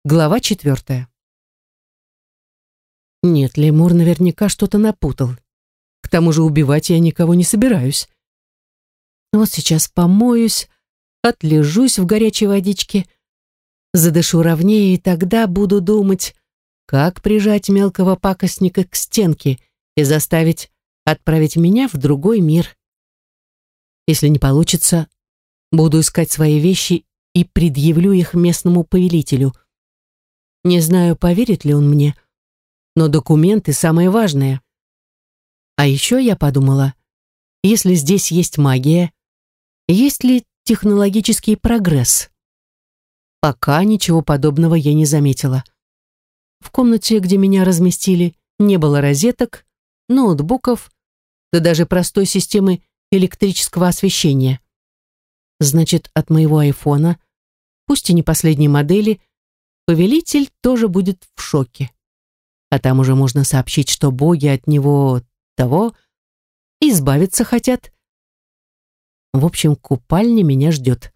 Глава 4. Нет, лемур наверняка что-то напутал. К тому же убивать я никого не собираюсь. Вот сейчас помоюсь, отлежусь в горячей водичке, задышу ровнее, и тогда буду думать, как прижать мелкого пакостника к стенке и заставить отправить меня в другой мир. Если не получится, буду искать свои вещи и предъявлю их местному повелителю. Не знаю, поверит ли он мне, но документы самое важное. А еще я подумала, если здесь есть магия, есть ли технологический прогресс? Пока ничего подобного я не заметила. В комнате, где меня разместили, не было розеток, ноутбуков, да даже простой системы электрического освещения. Значит, от моего айфона, пусть и не последней модели, повелитель тоже будет в шоке. А там уже можно сообщить, что боги от него того избавиться хотят. В общем, купальня меня ждет.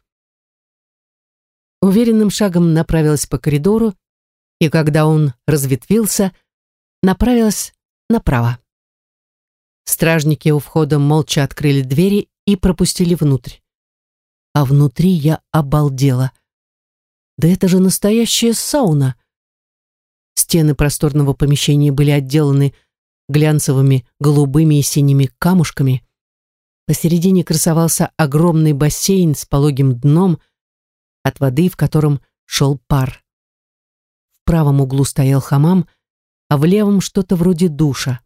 Уверенным шагом направилась по коридору, и когда он разветвился, направилась направо. Стражники у входа молча открыли двери и пропустили внутрь. А внутри я обалдела. Да это же настоящая сауна. Стены просторного помещения были отделаны глянцевыми голубыми и синими камушками. Посередине красовался огромный бассейн с пологим дном, от воды в котором шел пар. В правом углу стоял хамам, а в левом что-то вроде душа.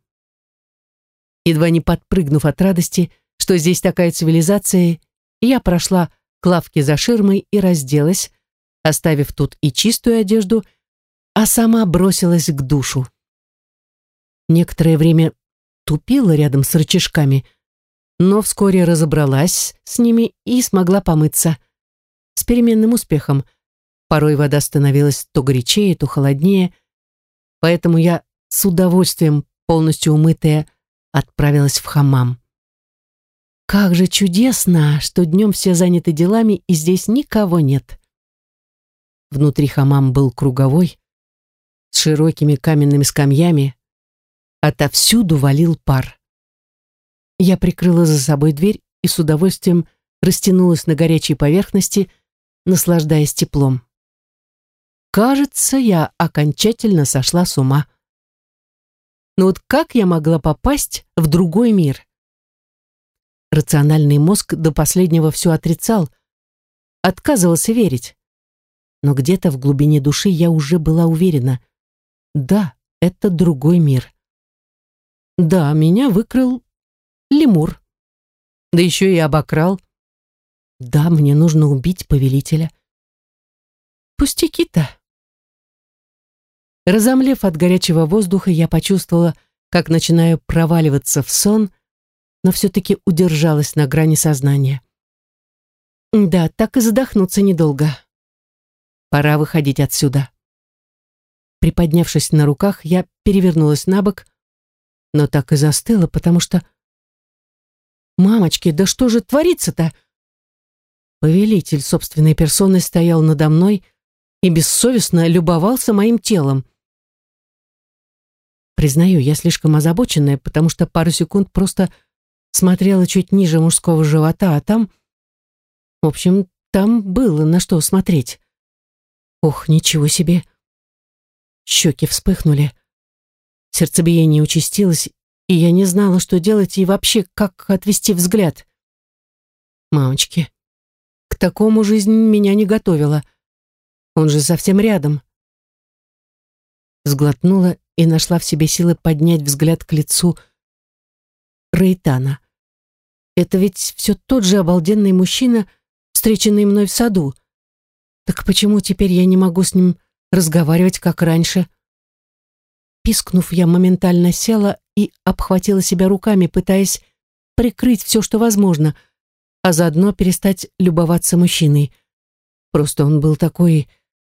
Едва не подпрыгнув от радости, что здесь такая цивилизация, я прошла к лавке за ширмой и разделась, оставив тут и чистую одежду, а сама бросилась к душу. Некоторое время тупила рядом с рычажками, но вскоре разобралась с ними и смогла помыться. С переменным успехом. Порой вода становилась то горячее, то холоднее, поэтому я с удовольствием, полностью умытая, отправилась в хамам. Как же чудесно, что днем все заняты делами, и здесь никого нет. Внутри хамам был круговой, с широкими каменными скамьями. Отовсюду валил пар. Я прикрыла за собой дверь и с удовольствием растянулась на горячей поверхности, наслаждаясь теплом. Кажется, я окончательно сошла с ума. Но вот как я могла попасть в другой мир? Рациональный мозг до последнего все отрицал, отказывался верить. Но где-то в глубине души я уже была уверена. Да, это другой мир. Да, меня выкрал лемур. Да еще и обокрал. Да, мне нужно убить повелителя. Пустяки-то. Разомлев от горячего воздуха, я почувствовала, как начинаю проваливаться в сон, но все-таки удержалась на грани сознания. Да, так и задохнуться недолго. Пора выходить отсюда. Приподнявшись на руках, я перевернулась на бок, но так и застыла, потому что... Мамочки, да что же творится-то? Повелитель собственной персоной стоял надо мной и бессовестно любовался моим телом. Признаю, я слишком озабоченная, потому что пару секунд просто смотрела чуть ниже мужского живота, а там... В общем, там было на что смотреть. Ох, ничего себе. Щеки вспыхнули. Сердцебиение участилось, и я не знала, что делать и вообще, как отвести взгляд. Мамочки, к такому жизнь меня не готовила. Он же совсем рядом. Сглотнула и нашла в себе силы поднять взгляд к лицу Рейтана. Это ведь все тот же обалденный мужчина, встреченный мной в саду. Так почему теперь я не могу с ним разговаривать, как раньше? Пискнув, я моментально села и обхватила себя руками, пытаясь прикрыть все, что возможно, а заодно перестать любоваться мужчиной. Просто он был такой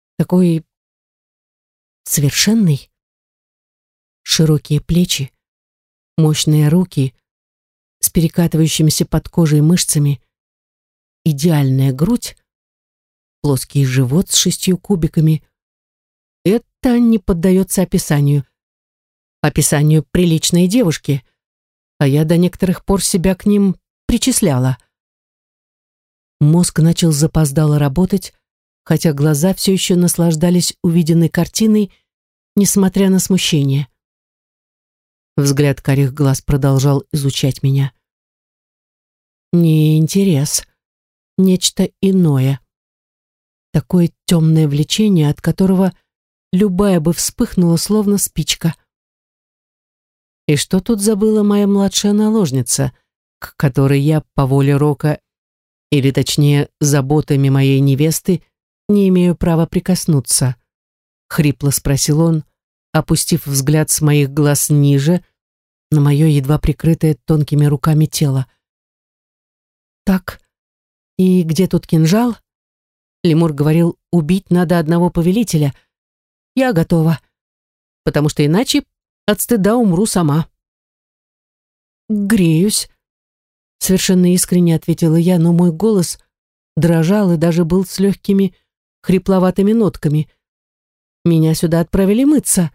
совершенный. Широкие плечи, мощные руки с перекатывающимися под кожей мышцами, идеальная грудь, плоский живот с 6 кубиками, это не поддается описанию. Описанию приличной девушки, а я до некоторых пор себя к ним причисляла. Мозг начал запоздало работать, хотя глаза все еще наслаждались увиденной картиной, несмотря на смущение. Взгляд карих глаз продолжал изучать меня. Не интерес, нечто иное. Такое темное влечение, от которого любая бы вспыхнула, словно спичка. И что тут забыла моя младшая наложница, к которой я по воле рока, или точнее заботами моей невесты, не имею права прикоснуться? Хрипло спросил он, опустив взгляд с моих глаз ниже, на мое едва прикрытое тонкими руками тело. Так, и где тут кинжал? Лемур говорил, убить надо одного повелителя. Я готова, потому что иначе от стыда умру сама. Греюсь, совершенно искренне ответила я, но мой голос дрожал и даже был с легкими хрипловатыми нотками. Меня сюда отправили мыться.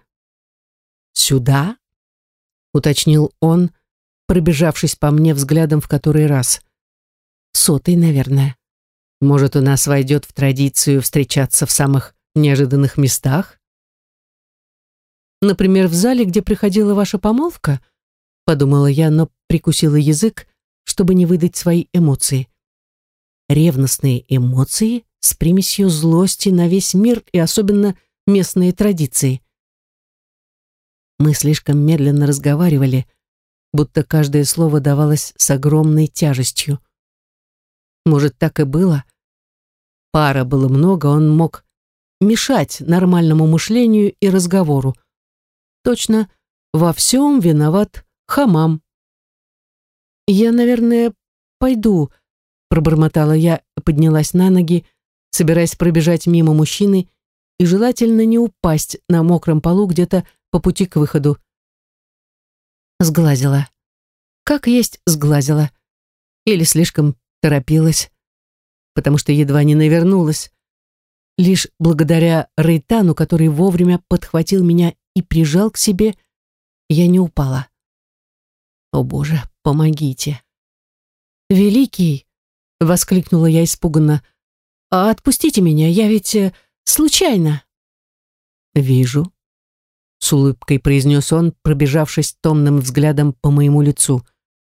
Сюда? Уточнил он, пробежавшись по мне взглядом в который раз. Сотый, наверное. Может, у нас войдет в традицию встречаться в самых неожиданных местах? Например, в зале, где приходила ваша помолвка? Подумала я, но прикусила язык, чтобы не выдать свои эмоции. Ревностные эмоции с примесью злости на весь мир и особенно местные традиции. Мы слишком медленно разговаривали, будто каждое слово давалось с огромной тяжестью. Может, так и было? Пара было много, он мог мешать нормальному мышлению и разговору. Точно, во всем виноват хамам. «Я, наверное, пойду», — пробормотала я, поднялась на ноги, собираясь пробежать мимо мужчины и желательно не упасть на мокром полу где-то по пути к выходу. Сглазила. Как есть сглазила. Или слишком торопилась, потому что едва не навернулась. Лишь благодаря Рейтану, который вовремя подхватил меня и прижал к себе, я не упала. О боже, помогите. «Великий!» — воскликнула я испуганно. «А отпустите меня, я ведь случайно». «Вижу», — с улыбкой произнес он, пробежавшись томным взглядом по моему лицу.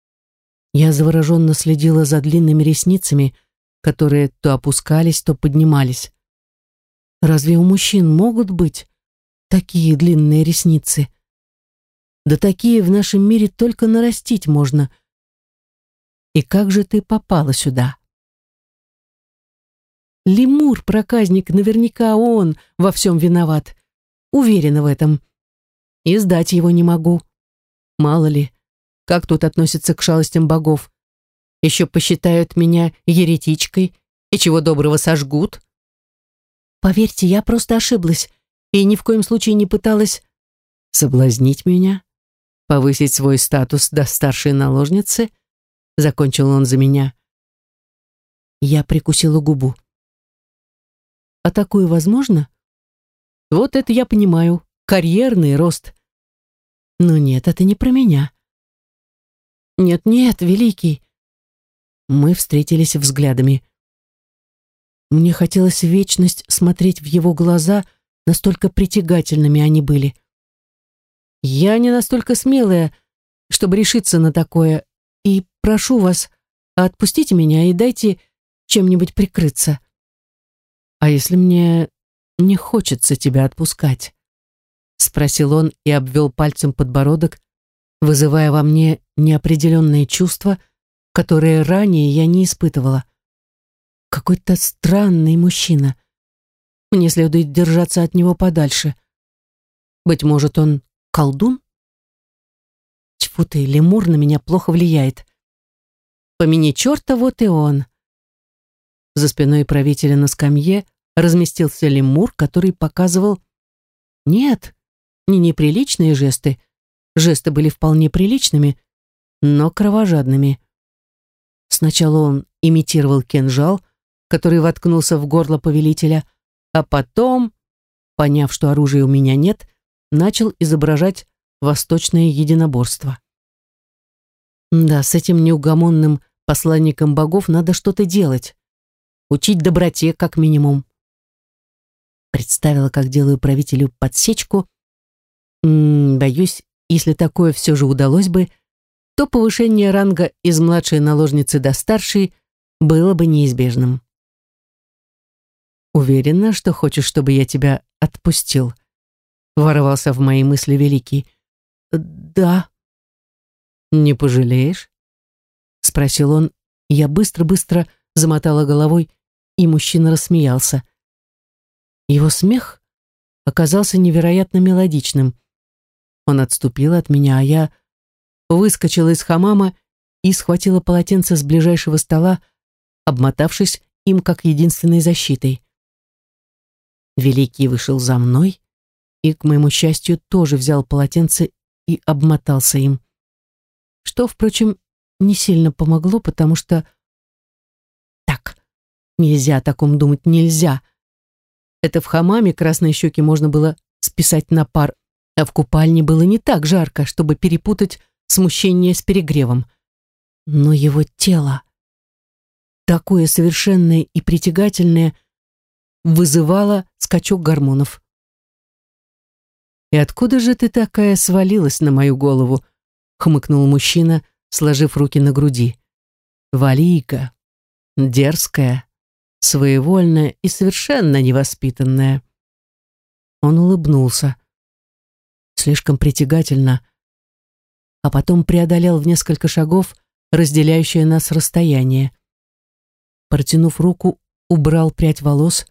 Я завороженно следила за длинными ресницами, которые то опускались, то поднимались. Разве у мужчин могут быть такие длинные ресницы? Да такие в нашем мире только нарастить можно. И как же ты попала сюда? Лемур, проказник, наверняка он во всем виноват. Уверена в этом. И сдать его не могу. Мало ли, как тут относятся к шалостям богов. Еще посчитают меня еретичкой и чего доброго сожгут. Поверьте, я просто ошиблась и ни в коем случае не пыталась соблазнить меня, повысить свой статус до старшей наложницы. Закончил он за меня. Я прикусила губу. А такое возможно? Вот это я понимаю. Карьерный рост. Но нет, это не про меня. Нет, великий. Мы встретились взглядами. Мне хотелось вечность смотреть в его глаза, настолько притягательными они были. Я не настолько смелая, чтобы решиться на такое, и прошу вас, отпустите меня и дайте чем-нибудь прикрыться. А если мне не хочется тебя отпускать? Спросил он и обвел пальцем подбородок, вызывая во мне неопределенные чувства, которые ранее я не испытывала. Какой-то странный мужчина. Мне следует держаться от него подальше. Быть может, он колдун? Тьфу ты, лемур на меня плохо влияет. Помяни черта, вот и он. За спиной правителя на скамье разместился лемур, который показывал... Нет, не неприличные жесты. Жесты были вполне приличными, но кровожадными. Сначала он имитировал кинжал, который воткнулся в горло повелителя, а потом поняв, что оружия у меня нет, начал изображать восточное единоборство. Да, с этим неугомонным посланником богов надо что-то делать. Учить доброте, как минимум. Представила, как делаю правителю подсечку. Боюсь, если такое все же удалось бы, то повышение ранга из младшей наложницы до старшей было бы неизбежным. «Уверена, что хочешь, чтобы я тебя отпустил?» Ворвался в мои мысли Великий. «Да». «Не пожалеешь?» Спросил он. Я быстро-быстро замотала головой, и мужчина рассмеялся. Его смех оказался невероятно мелодичным. Он отступил от меня, а я выскочила из хамама и схватила полотенце с ближайшего стола, обмотавшись им как единственной защитой. Великий вышел за мной и, к моему счастью, тоже взял полотенце и обмотался им. Что, впрочем, не сильно помогло, потому что... Так, нельзя о таком думать, нельзя. Это в хамаме красные щеки можно было списать на пар, а в купальне было не так жарко, чтобы перепутать смущение с перегревом. Но его тело, такое совершенное и притягательное, вызывало скачок гормонов. «И откуда же ты такая свалилась на мою голову?» — хмыкнул мужчина, сложив руки на груди. «Валийка, дерзкая, своевольная и совершенно невоспитанная». Он улыбнулся. Слишком притягательно, а потом преодолел в несколько шагов разделяющее нас расстояние. Протянув руку, убрал прядь волос.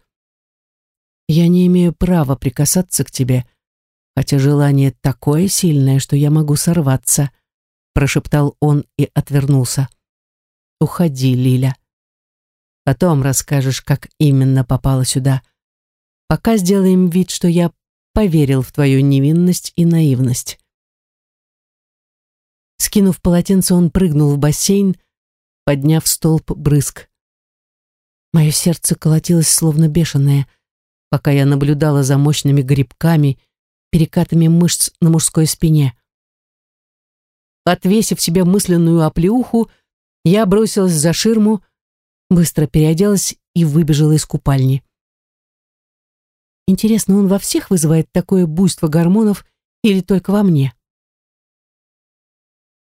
«Я не имею права прикасаться к тебе, хотя желание такое сильное, что я могу сорваться», прошептал он и отвернулся. «Уходи, Лиля. Потом расскажешь, как именно попала сюда. Пока сделаем вид, что я поверил в твою невинность и наивность». Скинув полотенце, он прыгнул в бассейн, подняв столб брызг. Мое сердце колотилось словно бешеное, пока я наблюдала за мощными грибками, перекатами мышц на мужской спине. Отвесив себе мысленную оплеуху, я бросилась за ширму, быстро переоделась и выбежала из купальни. Интересно, он во всех вызывает такое буйство гормонов или только во мне?